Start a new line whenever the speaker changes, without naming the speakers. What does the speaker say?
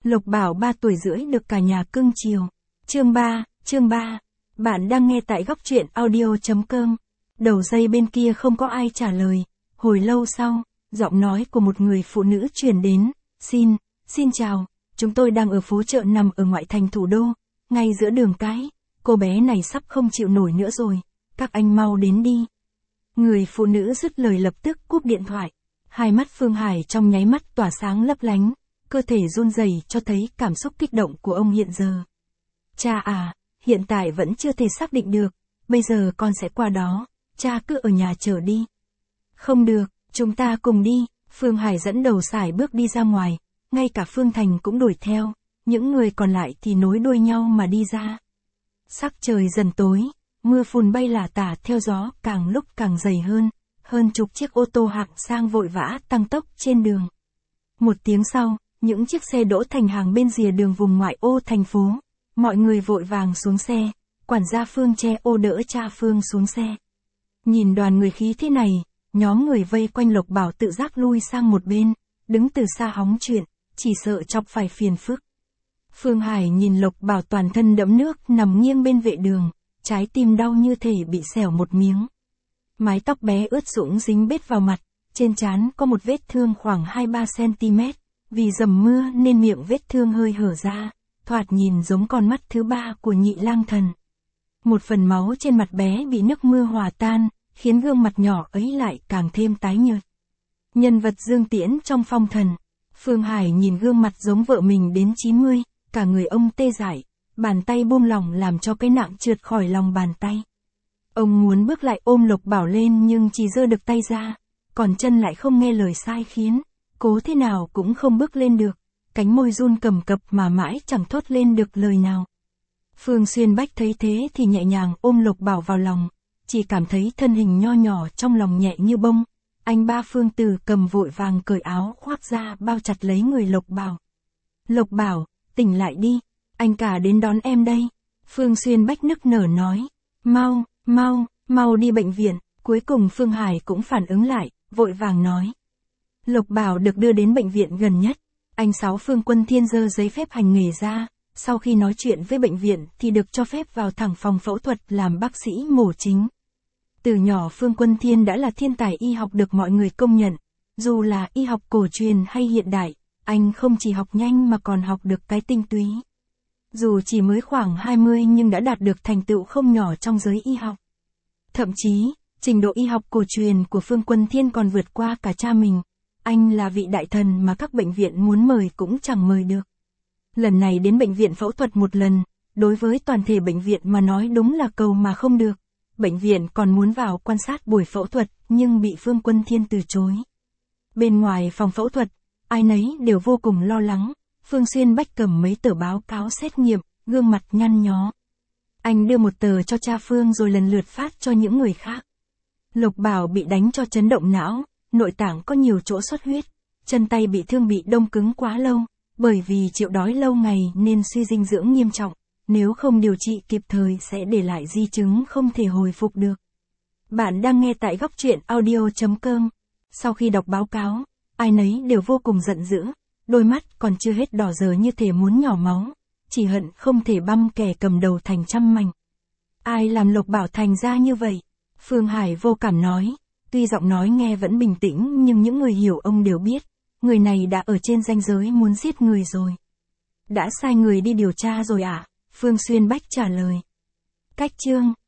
Lộc Bảo 3 tuổi rưỡi được cả nhà cưng chiều. Chương 3. Bạn đang nghe tại góc truyện audio.com. Đầu dây bên kia không có ai trả lời. Hồi lâu sau, giọng nói của một người phụ nữ truyền đến. Xin chào, chúng tôi đang ở phố chợ nằm ở ngoại thành thủ đô, ngay giữa đường cái. Cô bé này sắp không chịu nổi nữa rồi, các anh mau đến đi. Người phụ nữ dứt lời lập tức cúp điện thoại. Hai mắt Phương Hải trong nháy mắt tỏa sáng lấp lánh, cơ thể run rẩy cho thấy cảm xúc kích động của ông hiện giờ. Cha à, hiện tại vẫn chưa thể xác định được, bây giờ con sẽ qua đó, cha cứ ở nhà chờ đi. Không được, chúng ta cùng đi. Phương Hải dẫn đầu sải bước đi ra ngoài, ngay cả Phương Thành cũng đuổi theo, những người còn lại thì nối đuôi nhau mà đi ra. Sắc trời dần tối, mưa phùn bay lả tả theo gió càng lúc càng dày hơn chục chiếc ô tô hạng sang vội vã tăng tốc trên đường. Một tiếng sau, những chiếc xe đỗ thành hàng bên rìa đường vùng ngoại ô thành phố. Mọi người vội vàng xuống xe, quản gia Phương che ô đỡ cha Phương xuống xe. Nhìn đoàn người khí thế này, nhóm người vây quanh Lộc Bảo tự giác lui sang một bên, đứng từ xa hóng chuyện, chỉ sợ chọc phải phiền phức. Phương Hải nhìn Lộc Bảo toàn thân đẫm nước nằm nghiêng bên vệ đường, trái tim đau như thể bị xẻo một miếng. Mái tóc bé ướt sũng dính bết vào mặt, trên trán có một vết thương khoảng 2-3 cm, vì dầm mưa nên miệng vết thương hơi hở ra, thoạt nhìn giống con mắt thứ ba của Nhị Lang Thần. Một phần máu trên mặt bé bị nước mưa hòa tan, khiến gương mặt nhỏ ấy lại càng thêm tái nhợt. Nhân vật Dương Tiễn trong Phong Thần. Phương Hải nhìn gương mặt giống vợ mình đến 90, cả người ông tê dại, bàn tay buông lỏng làm cho cái nạng trượt khỏi lòng bàn tay. Ông muốn bước lại ôm Lộc Bảo lên nhưng chỉ giơ được tay ra, còn chân lại không nghe lời sai khiến, cố thế nào cũng không bước lên được, cánh môi run cầm cập mà mãi chẳng thốt lên được lời nào. Phương Xuyên Bách thấy thế thì nhẹ nhàng ôm Lộc Bảo vào lòng, chỉ cảm thấy thân hình nho nhỏ trong lòng nhẹ như bông. Anh ba Phương Từ cầm vội vàng cởi áo khoác ra bao chặt lấy người Lộc Bảo. Lộc Bảo, tỉnh lại đi, anh cả đến đón em đây. Phương Xuyên Bách nức nở nói, mau đi bệnh viện. Cuối cùng Phương Hải cũng phản ứng lại, vội vàng nói. Lộc Bảo được đưa đến bệnh viện gần nhất. Anh Sáu Phương Quân Thiên giơ giấy phép hành nghề ra, sau khi nói chuyện với bệnh viện thì được cho phép vào thẳng phòng phẫu thuật làm bác sĩ mổ chính. Từ nhỏ Phương Quân Thiên đã là thiên tài y học được mọi người công nhận, dù là y học cổ truyền hay hiện đại, anh không chỉ học nhanh mà còn học được cái tinh túy. Dù chỉ mới khoảng 20 nhưng đã đạt được thành tựu không nhỏ trong giới y học. Thậm chí, trình độ y học cổ truyền của Phương Quân Thiên còn vượt qua cả cha mình. Anh là vị đại thần mà các bệnh viện muốn mời cũng chẳng mời được. Lần này đến bệnh viện phẫu thuật một lần, đối với toàn thể bệnh viện mà nói đúng là cầu mà không được. Bệnh viện còn muốn vào quan sát buổi phẫu thuật nhưng bị Phương Quân Thiên từ chối. Bên ngoài phòng phẫu thuật, ai nấy đều vô cùng lo lắng. Phương Xuyên Bách cầm mấy tờ báo cáo xét nghiệm, gương mặt nhăn nhó. Anh đưa một tờ cho cha Phương rồi lần lượt phát cho những người khác. Lộc Bảo bị đánh cho chấn động não, nội tạng có nhiều chỗ xuất huyết, chân tay bị thương bị đông cứng quá lâu, bởi vì chịu đói lâu ngày nên suy dinh dưỡng nghiêm trọng, nếu không điều trị kịp thời sẽ để lại di chứng không thể hồi phục được. Bạn đang nghe tại góc truyện audio.com. Sau khi đọc báo cáo, ai nấy đều vô cùng giận dữ, đôi mắt còn chưa hết đỏ giờ như thể muốn nhỏ máu, chỉ hận không thể băm kẻ cầm đầu thành trăm mảnh. Ai làm Lộc Bảo thành ra như vậy? Phương Hải vô cảm nói, tuy giọng nói nghe vẫn bình tĩnh nhưng những người hiểu ông đều biết, người này đã ở trên ranh giới muốn giết người rồi. Đã sai người đi điều tra rồi ạ? Phương Xuyên Bách trả lời. Cách chương